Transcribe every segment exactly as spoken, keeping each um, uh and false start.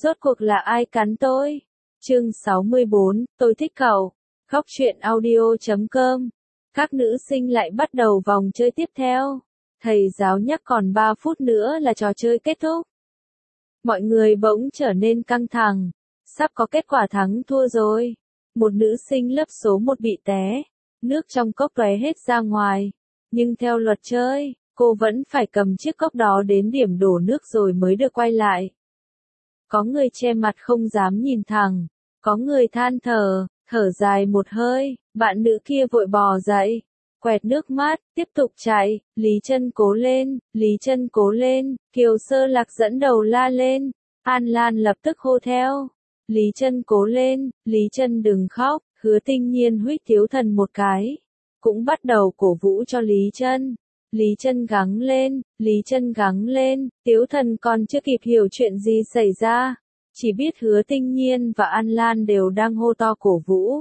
Rốt cuộc là ai cắn tôi? Chương sáu mươi bốn, tôi thích cậu. Góc truyện audio chấm com. Các nữ sinh lại bắt đầu vòng chơi tiếp theo. Thầy giáo nhắc còn ba phút nữa là trò chơi kết thúc. Mọi người bỗng trở nên căng thẳng. Sắp có kết quả thắng thua rồi. Một nữ sinh lớp số một bị té. Nước trong cốc tóe hết ra ngoài. Nhưng theo luật chơi, cô vẫn phải cầm chiếc cốc đó đến điểm đổ nước rồi mới được quay lại. Có người che mặt không dám nhìn thẳng. Có người than thở, thở dài một hơi, bạn nữ kia vội bò dậy. Quẹt nước mắt, tiếp tục chạy, Lý Chân cố lên, Lý Chân cố lên, Kiều Sơ Lạc dẫn đầu la lên, An Lan lập tức hô theo. Lý Chân cố lên, Lý Chân đừng khóc, Hứa Tinh Nhiên huýt Tiếu Thần một cái. Cũng bắt đầu cổ vũ cho Lý Chân. Lý Chân gắng lên, Lý Chân gắng lên, Tiếu Thần còn chưa kịp hiểu chuyện gì xảy ra. Chỉ biết Hứa Tinh Nhiên và An Lan đều đang hô to cổ vũ.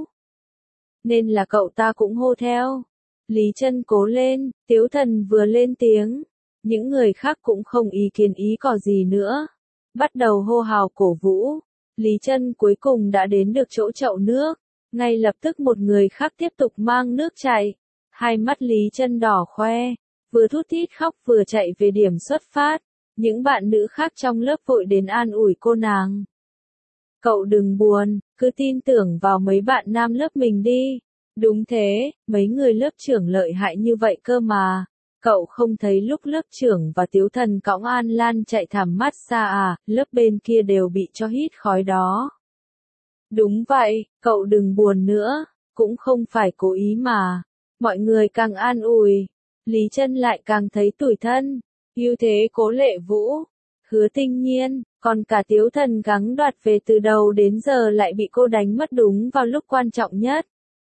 Nên là cậu ta cũng hô theo. Lý Chân cố lên, Tiếu Thần vừa lên tiếng. Những người khác cũng không ý kiến ý cò gì nữa. Bắt đầu hô hào cổ vũ. Lý Chân cuối cùng đã đến được chỗ chậu nước. Ngay lập tức một người khác tiếp tục mang nước chạy. Hai mắt Lý Chân đỏ hoe. Vừa thút thít khóc vừa chạy về điểm xuất phát. Những bạn nữ khác trong lớp vội đến an ủi cô nàng. Cậu đừng buồn, cứ tin tưởng vào mấy bạn nam lớp mình đi. Đúng thế, mấy người lớp trưởng lợi hại như vậy cơ mà. Cậu không thấy lúc lớp trưởng và Tiếu Thần cõng An Lan chạy thảm mát xa à, lớp bên kia đều bị cho hít khói đó. Đúng vậy, cậu đừng buồn nữa, cũng không phải cố ý mà. Mọi người càng an ủi, Lý Chân lại càng thấy tủi thân. Như thế Cố Lệ Vũ, Hứa Tinh Nhiên, còn cả Tiếu Thần gắng đoạt về từ đầu đến giờ lại bị cô đánh mất đúng vào lúc quan trọng nhất.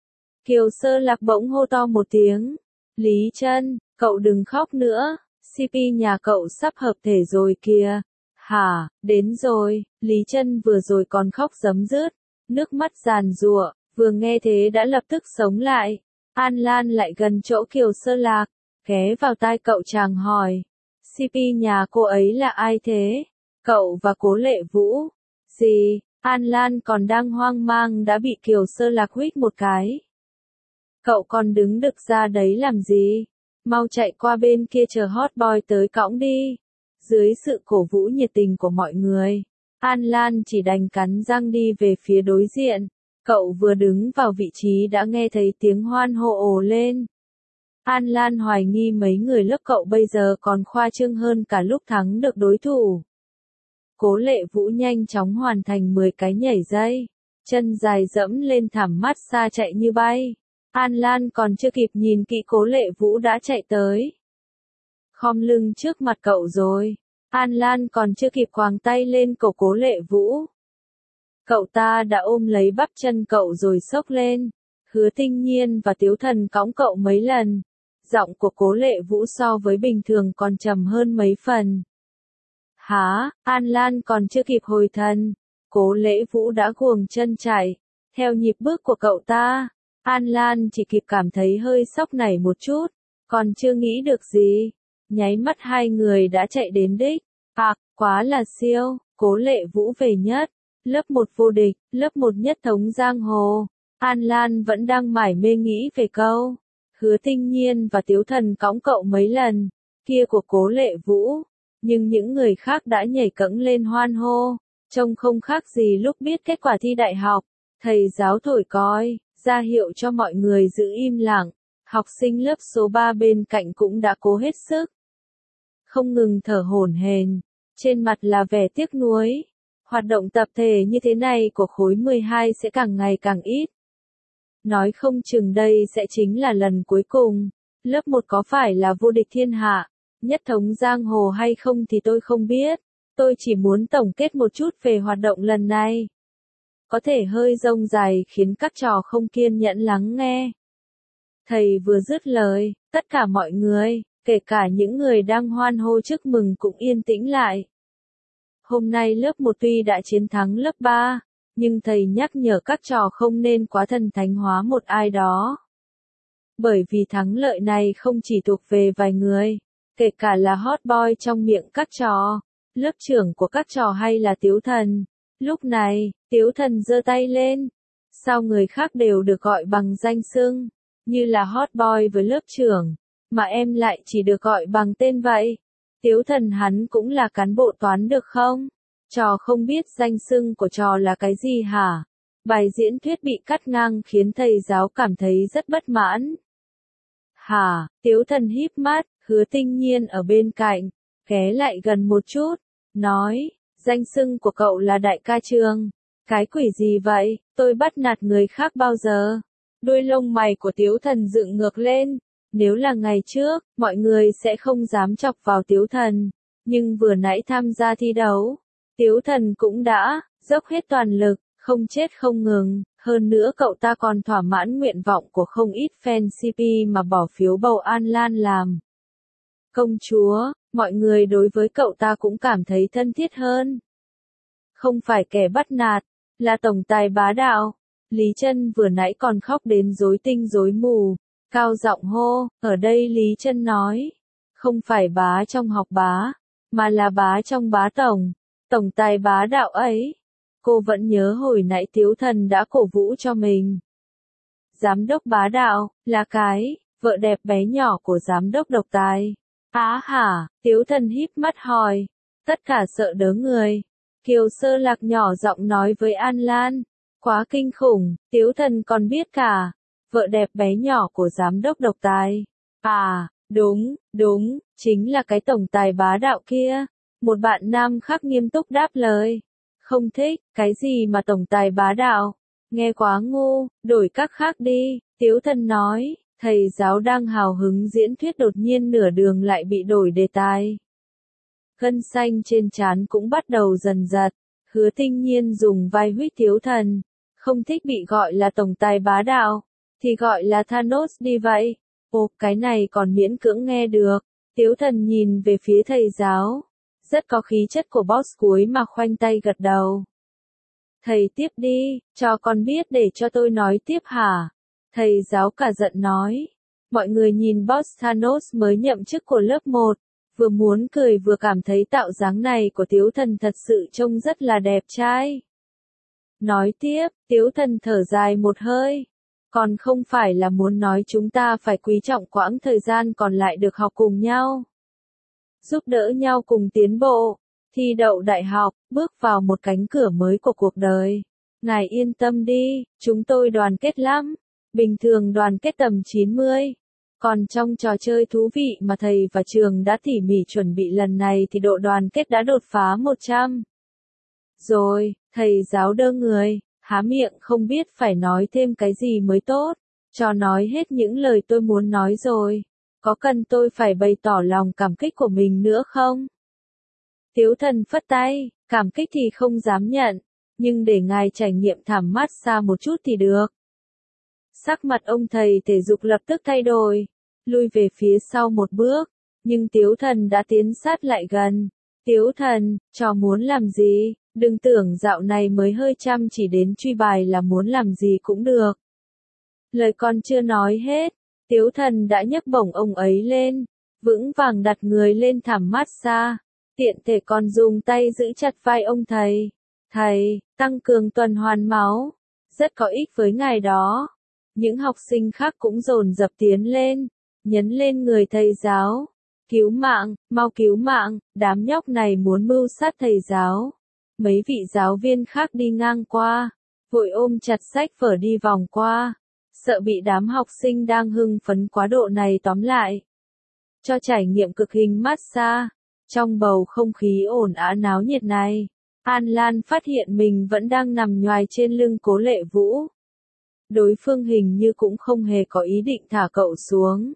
Kiều Sơ Lạc bỗng hô to một tiếng. Lý Chân, cậu đừng khóc nữa, xê pê nhà cậu sắp hợp thể rồi kìa. Hả, đến rồi, Lý Chân vừa rồi còn khóc rấm rứt, nước mắt giàn giụa, vừa nghe thế đã lập tức sống lại. An Lan lại gần chỗ Kiều Sơ Lạc, ghé vào tai cậu chàng hỏi. xê pê nhà cô ấy là ai thế? Cậu và Cố Lệ Vũ. Gì? An Lan còn đang hoang mang đã bị Kiều Sơ Lạc huýt một cái. Cậu còn đứng đực ra đấy làm gì? Mau chạy qua bên kia chờ hot boy tới cõng đi. Dưới sự cổ vũ nhiệt tình của mọi người, An Lan chỉ đành cắn răng đi về phía đối diện. Cậu vừa đứng vào vị trí đã nghe thấy tiếng hoan hô ồ lên. An Lan hoài nghi mấy người lớp cậu bây giờ còn khoa trương hơn cả lúc thắng được đối thủ. Cố Lệ Vũ nhanh chóng hoàn thành mười cái nhảy dây, chân dài dẫm lên thảm mát xa chạy như bay. An Lan còn chưa kịp nhìn kỹ Cố Lệ Vũ đã chạy tới. Khom lưng trước mặt cậu rồi. An Lan còn chưa kịp quàng tay lên cổ Cố Lệ Vũ. Cậu ta đã ôm lấy bắp chân cậu rồi xốc lên. Hứa Tinh Nhiên và Tiếu Thần cõng cậu mấy lần. Giọng của Cố Lệ Vũ so với bình thường còn trầm hơn mấy phần. Hả, An Lan còn chưa kịp hồi thần. Cố Lệ Vũ đã guồng chân chạy. Theo nhịp bước của cậu ta, An Lan chỉ kịp cảm thấy hơi sốc nảy một chút. Còn chưa nghĩ được gì. Nháy mắt hai người đã chạy đến đích. À, quá là siêu, Cố Lệ Vũ về nhất. Lớp một vô địch, lớp một nhất thống giang hồ. An Lan vẫn đang mải mê nghĩ về câu. Hứa Tinh Nhiên và Tiếu Thần cõng cậu mấy lần. Kia của Cố Lệ Vũ. Nhưng những người khác đã nhảy cẫng lên hoan hô. Trông không khác gì lúc biết kết quả thi đại học. Thầy giáo thổi còi, ra hiệu cho mọi người giữ im lặng. Học sinh lớp số ba bên cạnh cũng đã cố hết sức. Không ngừng thở hổn hển. Trên mặt là vẻ tiếc nuối. Hoạt động tập thể như thế này của khối mười hai sẽ càng ngày càng ít. Nói không chừng đây sẽ chính là lần cuối cùng. Lớp một có phải là vô địch thiên hạ, nhất thống giang hồ hay không thì tôi không biết. Tôi chỉ muốn tổng kết một chút về hoạt động lần này. Có thể hơi rông dài khiến các trò không kiên nhẫn lắng nghe. Thầy vừa dứt lời, tất cả mọi người, kể cả những người đang hoan hô chúc mừng cũng yên tĩnh lại. Hôm nay lớp một tuy đã chiến thắng lớp ba, nhưng thầy nhắc nhở các trò không nên quá thần thánh hóa một ai đó. Bởi vì thắng lợi này không chỉ thuộc về vài người, kể cả là hot boy trong miệng các trò, lớp trưởng của các trò hay là Tiếu Thần, Lúc này, Tiếu Thần giơ tay lên. Sao người khác đều được gọi bằng danh xưng, như là hot boy với lớp trưởng, mà em lại chỉ được gọi bằng tên vậy? Tiếu Thần hắn cũng là cán bộ toán được không? Trò không biết danh xưng của trò là cái gì hả? Bài diễn thuyết bị cắt ngang khiến thầy giáo cảm thấy rất bất mãn. Hả? Tiếu Thần híp mắt, Hứa Tinh Nhiên ở bên cạnh, ghé lại gần một chút, nói, danh xưng của cậu là đại ca trường. Cái quỷ gì vậy, tôi bắt nạt người khác bao giờ? Đuôi lông mày của Tiếu Thần dựng ngược lên. Nếu là ngày trước, mọi người sẽ không dám chọc vào Tiếu Thần. Nhưng vừa nãy tham gia thi đấu, Tiếu Thần cũng đã dốc hết toàn lực, không chết không ngừng. Hơn nữa cậu ta còn thỏa mãn nguyện vọng của không ít fan xê pê mà bỏ phiếu bầu An Lan làm công chúa. Mọi người đối với cậu ta cũng cảm thấy thân thiết hơn. Không phải kẻ bắt nạt, là tổng tài bá đạo. Lý Trân vừa nãy còn khóc đến rối tinh rối mù, cao giọng hô. Ở đây Lý Trân nói, không phải bá trong học bá, mà là bá trong bá tổng. Tổng tài bá đạo ấy. Cô vẫn nhớ hồi nãy Tiếu Thần đã cổ vũ cho mình. Giám đốc bá đạo, là cái, vợ đẹp bé nhỏ của giám đốc độc tài. Á hả, Tiếu Thần híp mắt hỏi. Tất cả sợ đớ người. Kiều Sơ Lạc nhỏ giọng nói với An Lan. Quá kinh khủng, Tiếu Thần còn biết cả. Vợ đẹp bé nhỏ của giám đốc độc tài. À, đúng, đúng, chính là cái tổng tài bá đạo kia. Một bạn nam khác nghiêm túc đáp lời. Không thích, cái gì mà tổng tài bá đạo? Nghe quá ngu, đổi các khác đi, Tiếu Thần nói. Thầy giáo đang hào hứng diễn thuyết đột nhiên nửa đường lại bị đổi đề tài. Gân xanh trên trán cũng bắt đầu dần dật. Hứa Tinh Nhiên dùng vai huýt Tiếu Thần. Không thích bị gọi là tổng tài bá đạo, thì gọi là Thanos đi vậy. Ồ, cái này còn miễn cưỡng nghe được. Tiếu Thần nhìn về phía thầy giáo. Rất có khí chất của boss cuối mà khoanh tay gật đầu. Thầy tiếp đi, cho con biết để cho tôi nói tiếp hả? Thầy giáo cả giận nói. Mọi người nhìn boss Thanos mới nhậm chức của lớp một. Vừa muốn cười vừa cảm thấy tạo dáng này của Tiếu Thần thật sự trông rất là đẹp trai. Nói tiếp, Tiếu Thần thở dài một hơi. Còn không phải là muốn nói chúng ta phải quý trọng quãng thời gian còn lại được học cùng nhau. Giúp đỡ nhau cùng tiến bộ, thi đậu đại học, bước vào một cánh cửa mới của cuộc đời. Ngài yên tâm đi, chúng tôi đoàn kết lắm. Bình thường đoàn kết tầm chín mươi. Còn trong trò chơi thú vị mà thầy và trường đã tỉ mỉ chuẩn bị lần này thì độ đoàn kết đã đột phá một trăm. Rồi, thầy giáo đơ người, há miệng không biết phải nói thêm cái gì mới tốt. Cho nói hết những lời tôi muốn nói rồi. Có cần tôi phải bày tỏ lòng cảm kích của mình nữa không? Tiếu Thần phất tay, cảm kích thì không dám nhận, nhưng để ngài trải nghiệm thảm mát xa một chút thì được. Sắc mặt ông thầy thể dục lập tức thay đổi, lui về phía sau một bước, nhưng Tiếu Thần đã tiến sát lại gần. Tiếu Thần, trò muốn làm gì? Đừng tưởng dạo này mới hơi chăm chỉ đến truy bài là muốn làm gì cũng được. Lời con chưa nói hết, Tiếu Thần đã nhấc bổng ông ấy lên, vững vàng đặt người lên thảm mát xa, tiện thể còn dùng tay giữ chặt vai ông thầy. Thầy, tăng cường tuần hoàn máu, rất có ích với ngài đó. Những học sinh khác cũng dồn dập tiến lên, nhấn lên người thầy giáo. Cứu mạng, mau cứu mạng, đám nhóc này muốn mưu sát thầy giáo. Mấy vị giáo viên khác đi ngang qua, vội ôm chặt sách vở đi vòng qua, sợ bị đám học sinh đang hưng phấn quá độ này tóm lại. Cho trải nghiệm cực hình massage, trong bầu không khí ồn ào náo nhiệt này, An Lan phát hiện mình vẫn đang nằm nhoài trên lưng Cố Lệ Vũ. Đối phương hình như cũng không hề có ý định thả cậu xuống.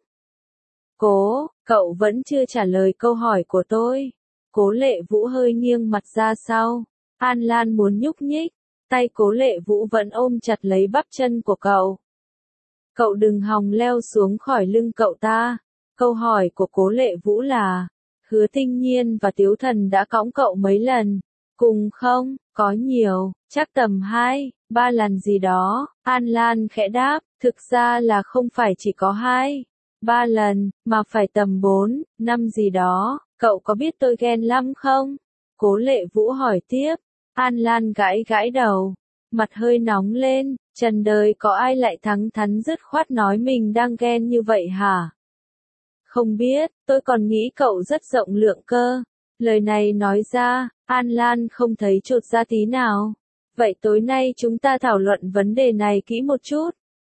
Cố, cậu vẫn chưa trả lời câu hỏi của tôi. Cố Lệ Vũ hơi nghiêng mặt ra sau. An Lan muốn nhúc nhích, tay Cố Lệ Vũ vẫn ôm chặt lấy bắp chân của cậu. Cậu đừng hòng leo xuống khỏi lưng cậu ta. Câu hỏi của Cố Lệ Vũ là, Hứa Tinh Nhiên và Tiếu Thần đã cõng cậu mấy lần? Cùng không? Có nhiều, chắc tầm hai, ba lần gì đó. An Lan khẽ đáp, thực ra là không phải chỉ có hai, ba lần, mà phải tầm bốn, năm gì đó. Cậu có biết tôi ghen lắm không? Cố Lệ Vũ hỏi tiếp. An Lan gãi gãi đầu, mặt hơi nóng lên, trần đời có ai lại thẳng thắn dứt khoát nói mình đang ghen như vậy hả? Không biết, tôi còn nghĩ cậu rất rộng lượng cơ. Lời này nói ra, An Lan không thấy chột ra tí nào. Vậy tối nay chúng ta thảo luận vấn đề này kỹ một chút.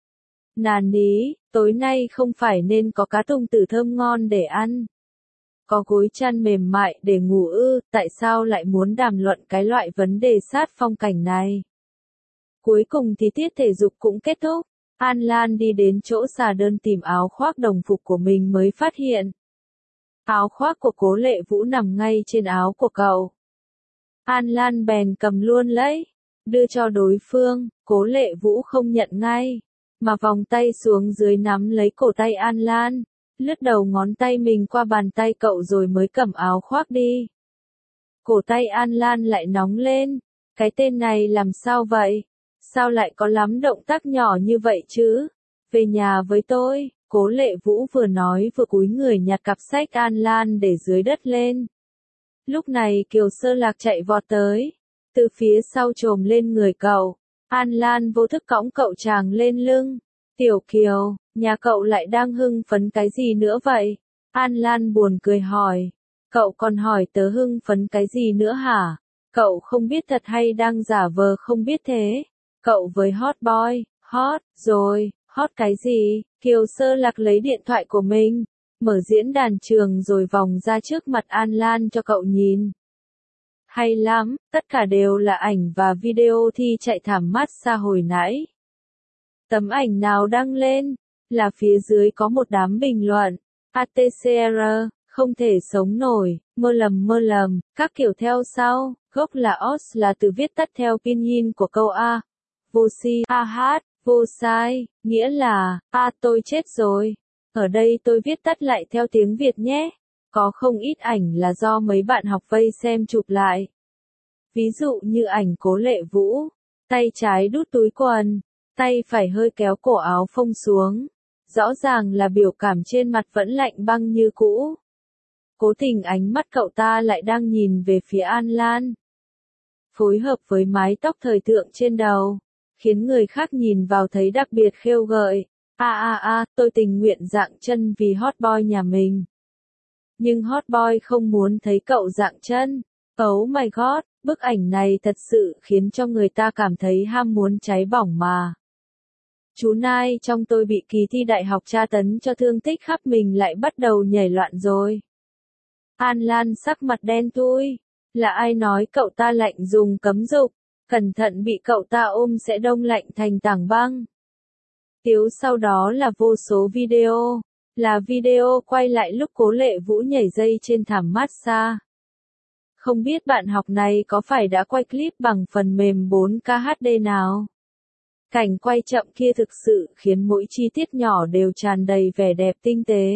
Nàn ní, tối nay không phải nên có cá tùng tử thơm ngon để ăn. Có gối chăn mềm mại để ngủ ư, tại sao lại muốn đàm luận cái loại vấn đề sát phong cảnh này? Cuối cùng thì tiết thể dục cũng kết thúc. An Lan đi đến chỗ xà đơn tìm áo khoác đồng phục của mình mới phát hiện. Áo khoác của Cố Lệ Vũ nằm ngay trên áo của cậu. An Lan bèn cầm luôn lấy, đưa cho đối phương, Cố Lệ Vũ không nhận ngay, mà vòng tay xuống dưới nắm lấy cổ tay An Lan, lướt đầu ngón tay mình qua bàn tay cậu rồi mới cầm áo khoác đi. Cổ tay An Lan lại nóng lên, cái tên này làm sao vậy? Sao lại có lắm động tác nhỏ như vậy chứ? Về nhà với tôi, Cố Lệ Vũ vừa nói vừa cúi người nhặt cặp sách An Lan để dưới đất lên. Lúc này Kiều Sơ Lạc chạy vọt tới, từ phía sau chồm lên người cậu. An Lan vô thức cõng cậu chàng lên lưng. Tiểu Kiều, nhà cậu lại đang hưng phấn cái gì nữa vậy? An Lan buồn cười hỏi. Cậu còn hỏi tớ hưng phấn cái gì nữa hả? Cậu không biết thật hay đang giả vờ không biết thế? Cậu với hot boy, hot, rồi, hot cái gì? Kiều Sơ Lạc lấy điện thoại của mình, mở diễn đàn trường rồi vòng ra trước mặt An Lan cho cậu nhìn. Hay lắm, tất cả đều là ảnh và video thi chạy thảm mát xa hồi nãy. Tấm ảnh nào đăng lên, là phía dưới có một đám bình luận, a tê xê rờ, không thể sống nổi, mơ lầm mơ lầm, các kiểu theo sau, gốc là os là từ viết tắt theo pinyin của câu A. Vô si, a hát, vô sai, nghĩa là, a tôi chết rồi. Ở đây tôi viết tắt lại theo tiếng Việt nhé. Có không ít ảnh là do mấy bạn học vây xem chụp lại. Ví dụ như ảnh Cố Lệ Vũ, tay trái đút túi quần, tay phải hơi kéo cổ áo phông xuống. Rõ ràng là biểu cảm trên mặt vẫn lạnh băng như cũ. Cố tình ánh mắt cậu ta lại đang nhìn về phía An Lan. Phối hợp với mái tóc thời thượng trên đầu, khiến người khác nhìn vào thấy đặc biệt khêu gợi. A a a, tôi tình nguyện dạng chân vì hot boy nhà mình. Nhưng hot boy không muốn thấy cậu dạng chân. Oh my god, bức ảnh này thật sự khiến cho người ta cảm thấy ham muốn cháy bỏng mà. Chú Nai trong tôi bị kỳ thi đại học tra tấn cho thương tích khắp mình lại bắt đầu nhảy loạn rồi. An Lan sắc mặt đen thui. Là ai nói cậu ta lạnh dùng cấm dục, cẩn thận bị cậu ta ôm sẽ đông lạnh thành tảng băng. Tiếu sau đó là vô số video, là video quay lại lúc Cố Lệ Vũ nhảy dây trên thảm massage. Không biết bạn học này có phải đã quay clip bằng phần mềm bốn K H D nào? Cảnh quay chậm kia thực sự khiến mỗi chi tiết nhỏ đều tràn đầy vẻ đẹp tinh tế.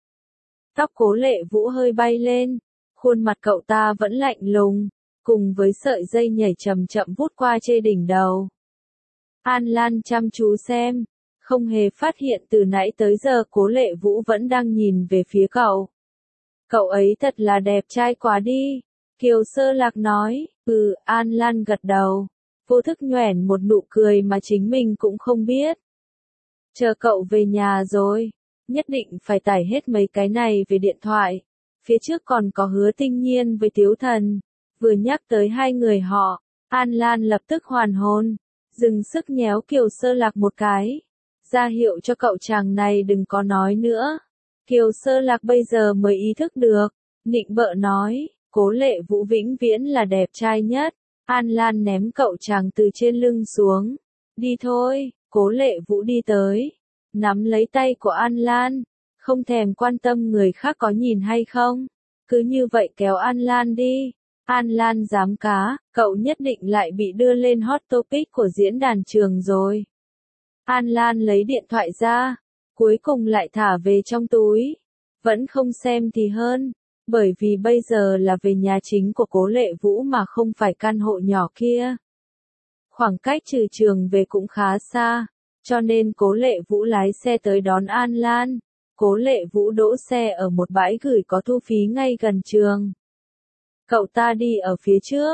Tóc Cố Lệ Vũ hơi bay lên, khuôn mặt cậu ta vẫn lạnh lùng, cùng với sợi dây nhảy chậm chậm vút qua trên đỉnh đầu. An Lan chăm chú xem, không hề phát hiện từ nãy tới giờ Cố Lệ Vũ vẫn đang nhìn về phía cậu. Cậu ấy thật là đẹp trai quá đi, Kiều Sơ Lạc nói. Ừ, An Lan gật đầu, vô thức nhoẻn một nụ cười mà chính mình cũng không biết. Chờ cậu về nhà rồi, nhất định phải tải hết mấy cái này về điện thoại. Phía trước còn có Hứa Tinh Nhiên với Tiếu Thần. Vừa nhắc tới hai người họ, An Lan lập tức hoàn hồn, dừng sức nhéo Kiều Sơ Lạc một cái, ra hiệu cho cậu chàng này đừng có nói nữa. Kiều Sơ Lạc bây giờ mới ý thức được, nịnh bợ nói, Cố Lệ Vũ vĩnh viễn là đẹp trai nhất. An Lan ném cậu chàng từ trên lưng xuống. Đi thôi, Cố Lệ Vũ đi tới, nắm lấy tay của An Lan, không thèm quan tâm người khác có nhìn hay không. Cứ như vậy kéo An Lan đi. An Lan dám cá, cậu nhất định lại bị đưa lên hot topic của diễn đàn trường rồi. An Lan lấy điện thoại ra, cuối cùng lại thả về trong túi. Vẫn không xem thì hơn, bởi vì bây giờ là về nhà chính của Cố Lệ Vũ mà không phải căn hộ nhỏ kia. Khoảng cách trừ trường về cũng khá xa, cho nên Cố Lệ Vũ lái xe tới đón An Lan. Cố Lệ Vũ đỗ xe ở một bãi gửi có thu phí ngay gần trường. Cậu ta đi ở phía trước,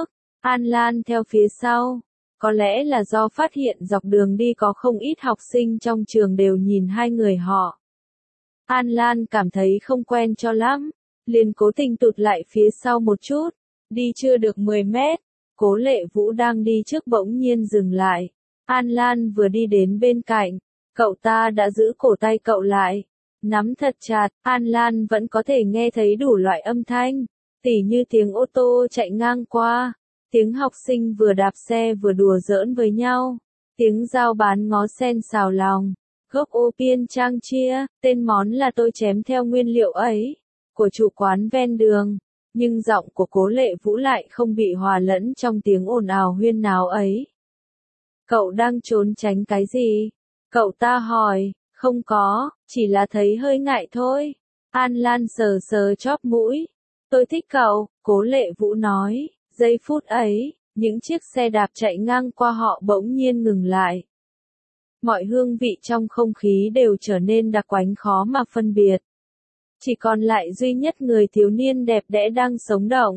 An Lan theo phía sau. Có lẽ là do phát hiện dọc đường đi có không ít học sinh trong trường đều nhìn hai người họ. An Lan cảm thấy không quen cho lắm, liền cố tình tụt lại phía sau một chút. Đi chưa được mười mét, Cố Lệ Vũ đang đi trước bỗng nhiên dừng lại. An Lan vừa đi đến bên cạnh, cậu ta đã giữ cổ tay cậu lại, nắm thật chặt. An Lan vẫn có thể nghe thấy đủ loại âm thanh, tỉ như tiếng ô tô chạy ngang qua, tiếng học sinh vừa đạp xe vừa đùa giỡn với nhau, tiếng giao bán ngó sen xào lòng. Gốc ô piên trang chia, tên món là tôi chém theo nguyên liệu ấy, của chủ quán ven đường, nhưng giọng của Cố Lệ Vũ lại không bị hòa lẫn trong tiếng ồn ào huyên náo ấy. Cậu đang trốn tránh cái gì? Cậu ta hỏi. Không có, chỉ là thấy hơi ngại thôi. An Lan sờ sờ chóp mũi. Tôi thích cậu, Cố Lệ Vũ nói. Giây phút ấy, những chiếc xe đạp chạy ngang qua họ bỗng nhiên ngừng lại. Mọi hương vị trong không khí đều trở nên đặc quánh khó mà phân biệt. Chỉ còn lại duy nhất người thiếu niên đẹp đẽ đang sống động.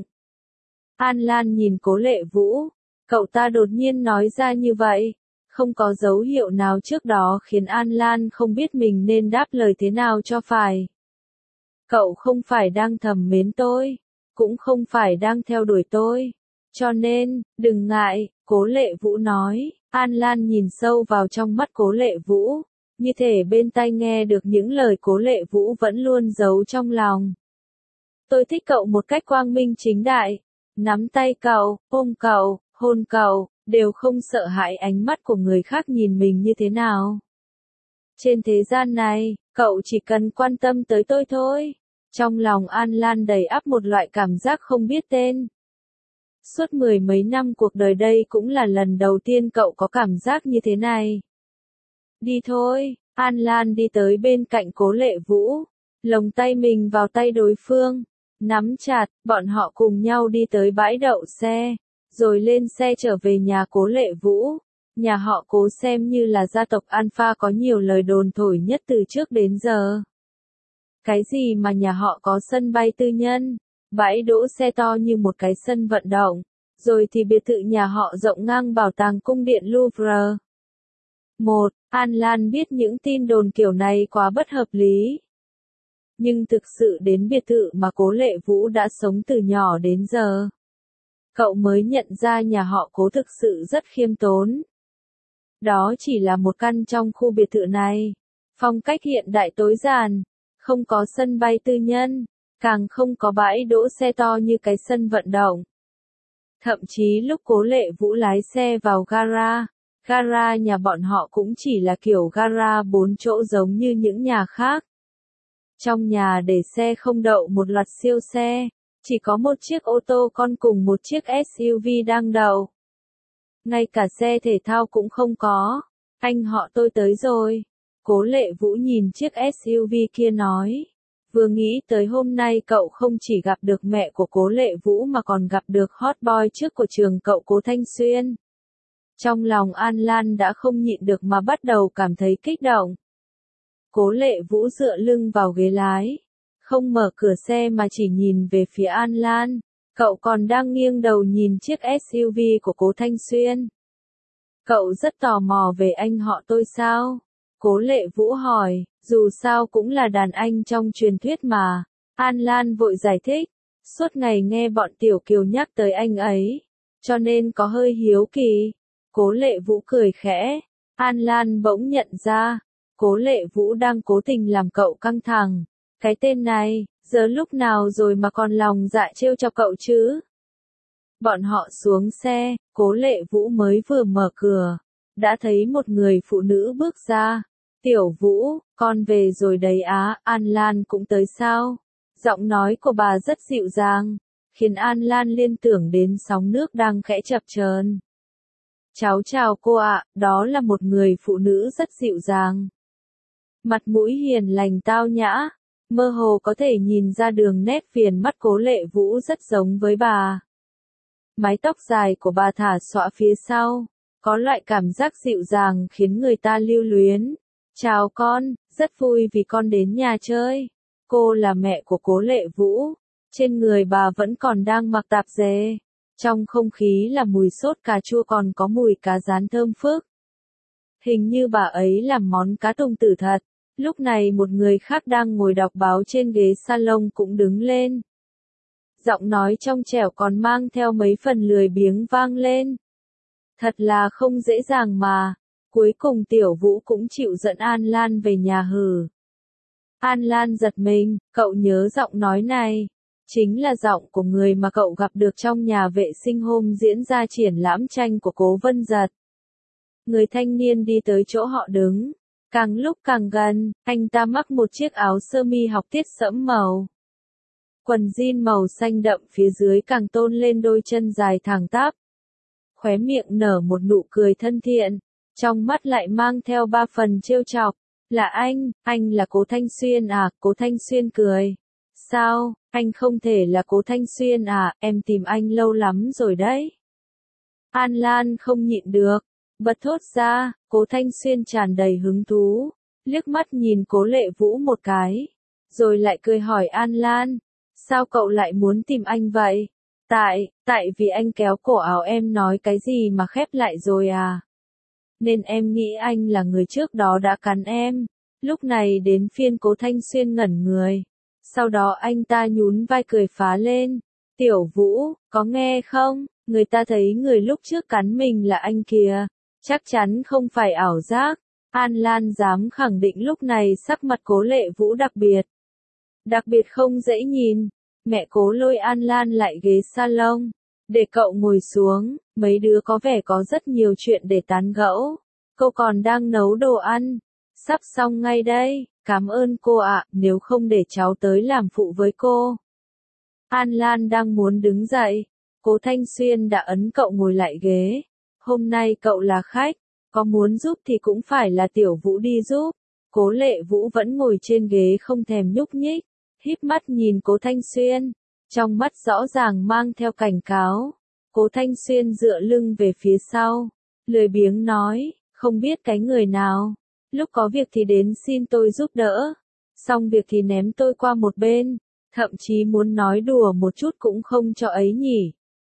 An Lan nhìn Cố Lệ Vũ. Cậu ta đột nhiên nói ra như vậy. Không có dấu hiệu nào trước đó khiến An Lan không biết mình nên đáp lời thế nào cho phải. Cậu không phải đang thầm mến tôi, cũng không phải đang theo đuổi tôi. Cho nên, đừng ngại, Cố Lệ Vũ nói. An Lan nhìn sâu vào trong mắt Cố Lệ Vũ, như thể bên tai nghe được những lời Cố Lệ Vũ vẫn luôn giấu trong lòng. Tôi thích cậu một cách quang minh chính đại, nắm tay cậu, ôm cậu, hôn cậu, đều không sợ hãi ánh mắt của người khác nhìn mình như thế nào. Trên thế gian này, cậu chỉ cần quan tâm tới tôi thôi. Trong lòng An Lan đầy ắp một loại cảm giác không biết tên. Suốt mười mấy năm cuộc đời đây cũng là lần đầu tiên cậu có cảm giác như thế này. Đi thôi, An Lan đi tới bên cạnh Cố Lệ Vũ, lồng tay mình vào tay đối phương, nắm chặt, bọn họ cùng nhau đi tới bãi đậu xe, rồi lên xe trở về nhà Cố Lệ Vũ. Nhà họ Cố xem như là gia tộc Alpha có nhiều lời đồn thổi nhất từ trước đến giờ. Cái gì mà nhà họ có sân bay tư nhân, bãi đỗ xe to như một cái sân vận động, rồi thì biệt thự nhà họ rộng ngang bảo tàng cung điện Louvre. Một, An Lan biết những tin đồn kiểu này quá bất hợp lý. Nhưng thực sự đến biệt thự mà Cố Lệ Vũ đã sống từ nhỏ đến giờ, cậu mới nhận ra nhà họ Cố thực sự rất khiêm tốn. Đó chỉ là một căn trong khu biệt thự này, phong cách hiện đại tối giản, không có sân bay tư nhân, càng không có bãi đỗ xe to như cái sân vận động. Thậm chí lúc Cố Lệ Vũ lái xe vào gara, gara nhà bọn họ cũng chỉ là kiểu gara bốn chỗ giống như những nhà khác. Trong nhà để xe không đậu một loạt siêu xe, chỉ có một chiếc ô tô con cùng một chiếc ét u vê đang đậu. Ngay cả xe thể thao cũng không có. Anh họ tôi tới rồi. Cố Lệ Vũ nhìn chiếc ét u vê kia nói. Vừa nghĩ tới hôm nay cậu không chỉ gặp được mẹ của Cố Lệ Vũ mà còn gặp được hot boy trước của trường cậu Cố Thanh Xuyên. Trong lòng An Lan đã không nhịn được mà bắt đầu cảm thấy kích động. Cố Lệ Vũ dựa lưng vào ghế lái, không mở cửa xe mà chỉ nhìn về phía An Lan. Cậu còn đang nghiêng đầu nhìn chiếc ét u vê của Cố Thanh Xuyên. Cậu rất tò mò về anh họ tôi sao? Cố Lệ Vũ hỏi, dù sao cũng là đàn anh trong truyền thuyết mà. An Lan vội giải thích, suốt ngày nghe bọn Tiểu Kiều nhắc tới anh ấy, cho nên có hơi hiếu kỳ. Cố Lệ Vũ cười khẽ. An Lan bỗng nhận ra, Cố Lệ Vũ đang cố tình làm cậu căng thẳng. Cái tên này, giờ lúc nào rồi mà còn lòng dạ trêu chọc cậu chứ? Bọn họ xuống xe, Cố Lệ Vũ mới vừa mở cửa, đã thấy một người phụ nữ bước ra. Tiểu Vũ, con về rồi đấy á. An Lan cũng tới sao? Giọng nói của bà rất dịu dàng, khiến An Lan liên tưởng đến sóng nước đang khẽ chập chờn. Cháu chào cô ạ. Đó là một người phụ nữ rất dịu dàng. Mặt mũi hiền lành tao nhã, mơ hồ có thể nhìn ra đường nét viền mắt Cố Lệ Vũ rất giống với bà. Mái tóc dài của bà thả xõa phía sau, có loại cảm giác dịu dàng khiến người ta lưu luyến. Chào con, rất vui vì con đến nhà chơi. Cô là mẹ của Cố Lệ Vũ, trên người bà vẫn còn đang mặc tạp dề. Trong không khí là mùi sốt cà chua còn có mùi cá rán thơm phức. Hình như bà ấy làm món cá tùng tử thật. Lúc này một người khác đang ngồi đọc báo trên ghế salon cũng đứng lên. Giọng nói trong trẻo còn mang theo mấy phần lười biếng vang lên. Thật là không dễ dàng mà. Cuối cùng Tiểu Vũ cũng chịu dẫn An Lan về nhà hử. An Lan giật mình, cậu nhớ giọng nói này. Chính là giọng của người mà cậu gặp được trong nhà vệ sinh hôm diễn ra triển lãm tranh của Cố Vân Giật. Người thanh niên đi tới chỗ họ đứng. Càng lúc càng gần, anh ta mặc một chiếc áo sơ mi học tiết sẫm màu. Quần jean màu xanh đậm phía dưới càng tôn lên đôi chân dài thẳng tắp. Khóe miệng nở một nụ cười thân thiện, trong mắt lại mang theo ba phần trêu chọc. Là anh, anh là Cố Thanh Xuyên à? Cố Thanh Xuyên cười. Sao, anh không thể là Cố Thanh Xuyên à? Em tìm anh lâu lắm rồi đấy. An Lan không nhịn được, bật thốt ra. Cố Thanh Xuyên tràn đầy hứng thú, liếc mắt nhìn Cố Lệ Vũ một cái, rồi lại cười hỏi An Lan, sao cậu lại muốn tìm anh vậy? Tại, tại vì anh kéo cổ áo em nói cái gì mà khép lại rồi à? Nên em nghĩ anh là người trước đó đã cắn em. Lúc này đến phiên Cố Thanh Xuyên ngẩn người. Sau đó anh ta nhún vai cười phá lên. Tiểu Vũ, có nghe không? Người ta thấy người lúc trước cắn mình là anh kìa. Chắc chắn không phải ảo giác. An Lan dám khẳng định lúc này sắc mặt Cố Lệ Vũ đặc biệt. Đặc biệt không dễ nhìn. Mẹ Cố lôi An Lan lại ghế salon. Để cậu ngồi xuống, mấy đứa có vẻ có rất nhiều chuyện để tán gẫu. Cô còn đang nấu đồ ăn. Sắp xong ngay đây, cảm ơn cô ạ, nếu không để cháu tới làm phụ với cô. An Lan đang muốn đứng dậy. Cố Thanh Xuyên đã ấn cậu ngồi lại ghế. Hôm nay cậu là khách, có muốn giúp thì cũng phải là Tiểu Vũ đi giúp. Cố Lệ Vũ vẫn ngồi trên ghế không thèm nhúc nhích, híp mắt nhìn Cố Thanh Xuyên, trong mắt rõ ràng mang theo cảnh cáo. Cố Thanh Xuyên dựa lưng về phía sau, lười biếng nói, không biết cái người nào, lúc có việc thì đến xin tôi giúp đỡ, xong việc thì ném tôi qua một bên, thậm chí muốn nói đùa một chút cũng không cho ấy nhỉ.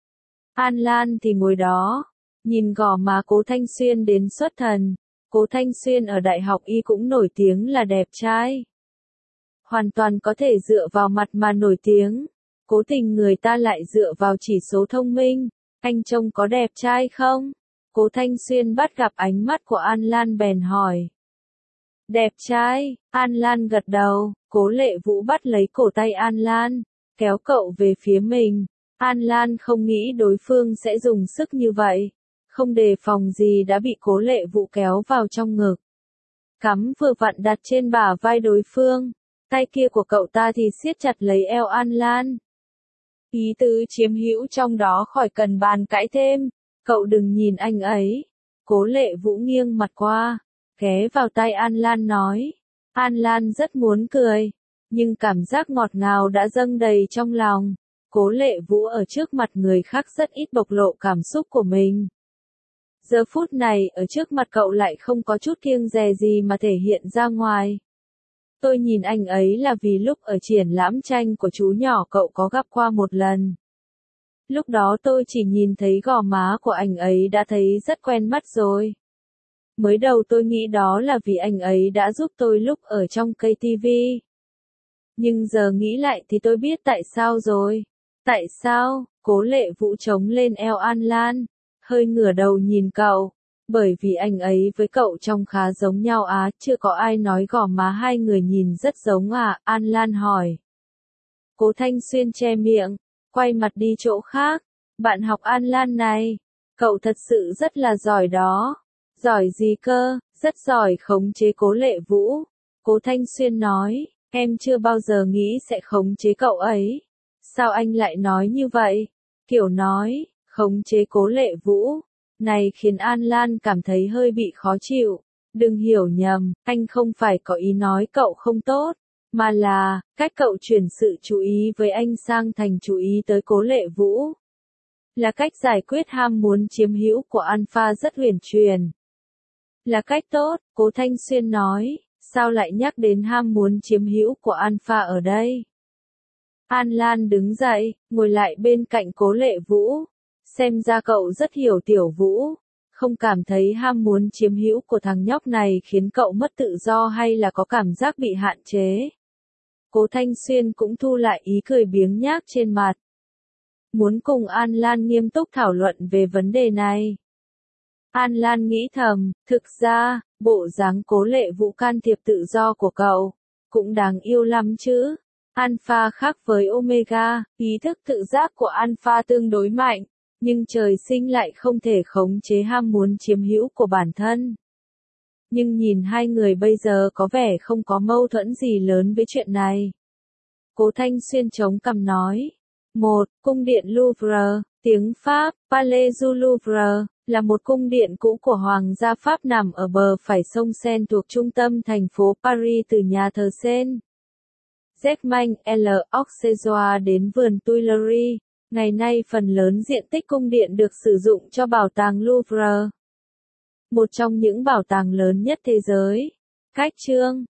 An Lan thì ngồi đó, nhìn gò má Cố Thanh Xuyên đến xuất thần. Cố Thanh Xuyên ở đại học Y cũng nổi tiếng là đẹp trai. Hoàn toàn có thể dựa vào mặt mà nổi tiếng. Cố tình người ta lại dựa vào chỉ số thông minh. Anh trông có đẹp trai không? Cố Thanh Xuyên bắt gặp ánh mắt của An Lan bèn hỏi. Đẹp trai, An Lan gật đầu. Cố Lệ Vũ bắt lấy cổ tay An Lan, kéo cậu về phía mình. An Lan không nghĩ đối phương sẽ dùng sức như vậy. Không đề phòng gì đã bị Cố Lệ Vũ kéo vào trong ngực. Cắm vừa vặn đặt trên bả vai đối phương. Tay kia của cậu ta thì siết chặt lấy eo An Lan. Ý tứ chiếm hữu trong đó khỏi cần bàn cãi thêm. Cậu đừng nhìn anh ấy. Cố Lệ Vũ nghiêng mặt qua, ghé vào tay An Lan nói. An Lan rất muốn cười, nhưng cảm giác ngọt ngào đã dâng đầy trong lòng. Cố Lệ Vũ ở trước mặt người khác rất ít bộc lộ cảm xúc của mình. Giờ phút này ở trước mặt cậu lại không có chút kiêng dè gì mà thể hiện ra ngoài. Tôi nhìn anh ấy là vì lúc ở triển lãm tranh của chú nhỏ cậu có gặp qua một lần. Lúc đó tôi chỉ nhìn thấy gò má của anh ấy đã thấy rất quen mắt rồi. Mới đầu tôi nghĩ đó là vì anh ấy đã giúp tôi lúc ở trong cây tivi. Nhưng giờ nghĩ lại thì tôi biết tại sao rồi. Tại sao? Cố Lệ Vũ chống lên eo An Lan, hơi ngửa đầu nhìn cậu. Bởi vì anh ấy với cậu trông khá giống nhau á, chưa có ai nói gò má hai người nhìn rất giống à, An Lan hỏi. Cố Thanh Xuyên che miệng, quay mặt đi chỗ khác. Bạn học An Lan này, cậu thật sự rất là giỏi đó. Giỏi gì cơ? Rất giỏi khống chế Cố Lệ Vũ. Cố Thanh Xuyên nói, em chưa bao giờ nghĩ sẽ khống chế cậu ấy. Sao anh lại nói như vậy? Kiểu nói, khống chế Cố Lệ Vũ. Này khiến An Lan cảm thấy hơi bị khó chịu. Đừng hiểu nhầm, anh không phải có ý nói cậu không tốt, mà là, cách cậu chuyển sự chú ý với anh sang thành chú ý tới Cố Lệ Vũ. Là cách giải quyết ham muốn chiếm hữu của Alpha rất huyền truyền. Là cách tốt, Cố Thanh Xuyên nói, sao lại nhắc đến ham muốn chiếm hữu của Alpha ở đây? An Lan đứng dậy, ngồi lại bên cạnh Cố Lệ Vũ. Xem ra cậu rất hiểu Tiểu Vũ, không cảm thấy ham muốn chiếm hữu của thằng nhóc này khiến cậu mất tự do hay là có cảm giác bị hạn chế. Cố Thanh Xuyên cũng thu lại ý cười biếng nhác trên mặt. Muốn cùng An Lan nghiêm túc thảo luận về vấn đề này. An Lan nghĩ thầm, thực ra, bộ dáng Cố Lệ Vũ can thiệp tự do của cậu, cũng đáng yêu lắm chứ. Alpha khác với Omega, ý thức tự giác của Alpha tương đối mạnh, nhưng trời sinh lại không thể khống chế ham muốn chiếm hữu của bản thân. Nhưng nhìn hai người bây giờ có vẻ không có mâu thuẫn gì lớn với chuyện này. Cố Thanh Xuyên chống cằm nói. một. Cung điện Louvre, tiếng Pháp, Palais du Louvre, là một cung điện cũ của Hoàng gia Pháp nằm ở bờ phải sông Seine thuộc trung tâm thành phố Paris từ nhà thờ Seine. Germain L. Auxerrois đến vườn Tuileries. Ngày nay phần lớn diện tích cung điện được sử dụng cho bảo tàng Louvre. Một trong những bảo tàng lớn nhất thế giới. Cách chương